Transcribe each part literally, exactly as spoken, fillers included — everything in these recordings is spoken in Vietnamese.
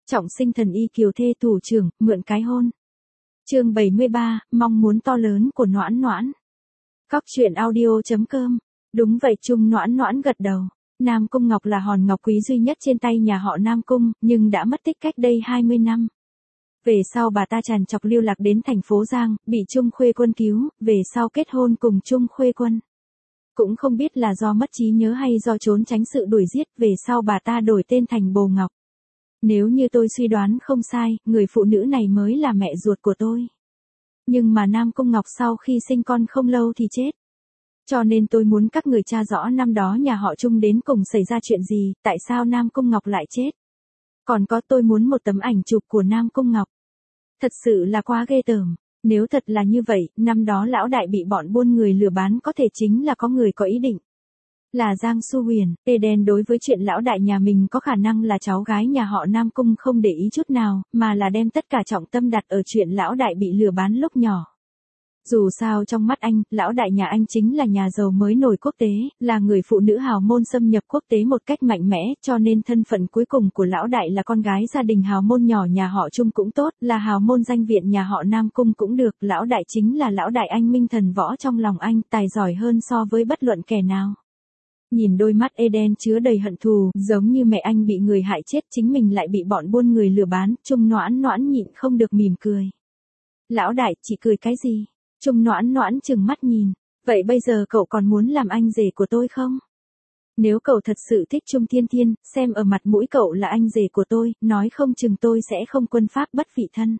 Trọng sinh thần y kiều thê thủ trưởng, mượn cái hôn. Chương bảy mươi ba, mong muốn to lớn của Noãn Noãn. Cóc truyện audio chấm com. Đúng vậy, Trung Noãn Noãn gật đầu. Nam Cung Ngọc là hòn ngọc quý duy nhất trên tay nhà họ Nam Cung, nhưng đã mất tích cách đây hai mươi năm. Về sau bà ta tràn trọc lưu lạc đến thành phố Giang, bị Trung Khuê Quân cứu, về sau kết hôn cùng Trung Khuê Quân. Cũng không biết là do mất trí nhớ hay do trốn tránh sự đuổi giết, về sau bà ta đổi tên thành Bồ Ngọc. Nếu như tôi suy đoán không sai, người phụ nữ này mới là mẹ ruột của tôi. Nhưng mà Nam Cung Ngọc sau khi sinh con không lâu thì chết. Cho nên tôi muốn các người tra rõ năm đó nhà họ Trung đến cùng xảy ra chuyện gì, tại sao Nam Cung Ngọc lại chết. Còn có, tôi muốn một tấm ảnh chụp của Nam Cung Ngọc. Thật sự là quá ghê tởm. Nếu thật là như vậy, năm đó lão đại bị bọn buôn người lừa bán có thể chính là có người có ý định. Là Giang Xu Huyền. Eden đối với chuyện lão đại nhà mình có khả năng là cháu gái nhà họ Nam Cung không để ý chút nào, mà là đem tất cả trọng tâm đặt ở chuyện lão đại bị lừa bán lúc nhỏ. Dù sao trong mắt anh, lão đại nhà anh chính là nhà giàu mới nổi quốc tế, là người phụ nữ hào môn xâm nhập quốc tế một cách mạnh mẽ, cho nên thân phận cuối cùng của lão đại là con gái gia đình hào môn nhỏ nhà họ Trung cũng tốt, là hào môn danh viện nhà họ Nam Cung cũng được, lão đại chính là lão đại anh minh thần võ trong lòng anh, tài giỏi hơn so với bất luận kẻ nào. Nhìn đôi mắt Eden chứa đầy hận thù, giống như mẹ anh bị người hại chết, chính mình lại bị bọn buôn người lừa bán, Trung Noãn Noãn nhịn không được mỉm cười. Lão đại, chị cười cái gì? Trung Noãn Noãn trừng mắt nhìn, vậy bây giờ cậu còn muốn làm anh rể của tôi không? Nếu cậu thật sự thích Trung Thiên Thiên, xem ở mặt mũi cậu là anh rể của tôi, nói không chừng tôi sẽ không quân pháp bất vị thân.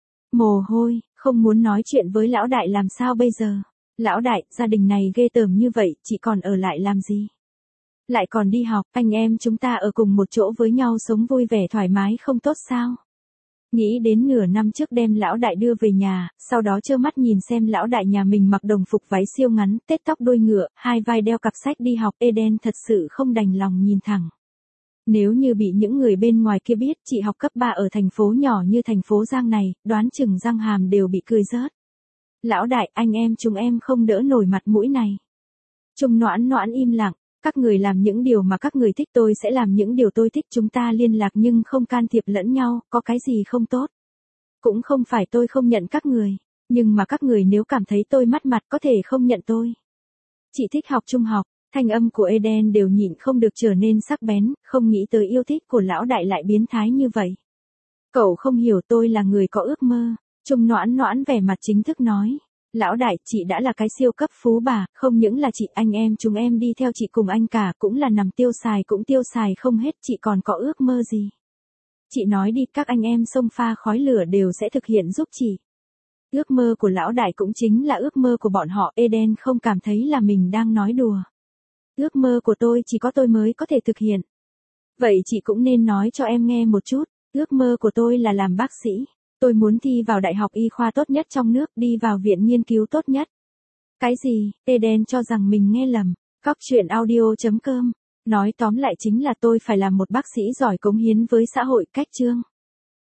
Mồ hôi, không muốn nói chuyện với lão đại làm sao bây giờ? Lão đại, gia đình này ghê tởm như vậy, chị còn ở lại làm gì? Lại còn đi học, anh em chúng ta ở cùng một chỗ với nhau sống vui vẻ thoải mái không tốt sao? Nghĩ đến nửa năm trước đem lão đại đưa về nhà, sau đó trơ mắt nhìn xem lão đại nhà mình mặc đồng phục váy siêu ngắn, tết tóc đuôi ngựa, hai vai đeo cặp sách đi học, Eden thật sự không đành lòng nhìn thẳng. Nếu như bị những người bên ngoài kia biết chị học cấp ba ở thành phố nhỏ như thành phố Giang này, đoán chừng răng hàm đều bị cười rớt. Lão đại, anh em chúng em không đỡ nổi mặt mũi này. Trung Noãn Noãn im lặng. Các người làm những điều mà các người thích, tôi sẽ làm những điều tôi thích, chúng ta liên lạc nhưng không can thiệp lẫn nhau, có cái gì không tốt. Cũng không phải tôi không nhận các người, nhưng mà các người nếu cảm thấy tôi mất mặt có thể không nhận tôi. Chị thích học trung học, thanh âm của Eden đều nhịn không được trở nên sắc bén, không nghĩ tới yêu thích của lão đại lại biến thái như vậy. Cậu không hiểu tôi là người có ước mơ, Trung Noãn Noãn vẻ mặt chính thức nói. Lão đại, chị đã là cái siêu cấp phú bà, không những là chị, anh em chúng em đi theo chị cùng anh cả, cũng là nằm tiêu xài cũng tiêu xài không hết, chị còn có ước mơ gì? Chị nói đi, các anh em xông pha khói lửa đều sẽ thực hiện giúp chị. Ước mơ của lão đại cũng chính là ước mơ của bọn họ, Eden không cảm thấy là mình đang nói đùa. Ước mơ của tôi chỉ có tôi mới có thể thực hiện. Vậy chị cũng nên nói cho em nghe một chút, ước mơ của tôi là làm bác sĩ. Tôi muốn thi vào đại học y khoa tốt nhất trong nước, đi vào viện nghiên cứu tốt nhất. Cái gì? Eden cho rằng mình nghe lầm. Cóc truyện audio chấm com. Nói tóm lại chính là tôi phải làm một bác sĩ giỏi cống hiến với xã hội, cách chương.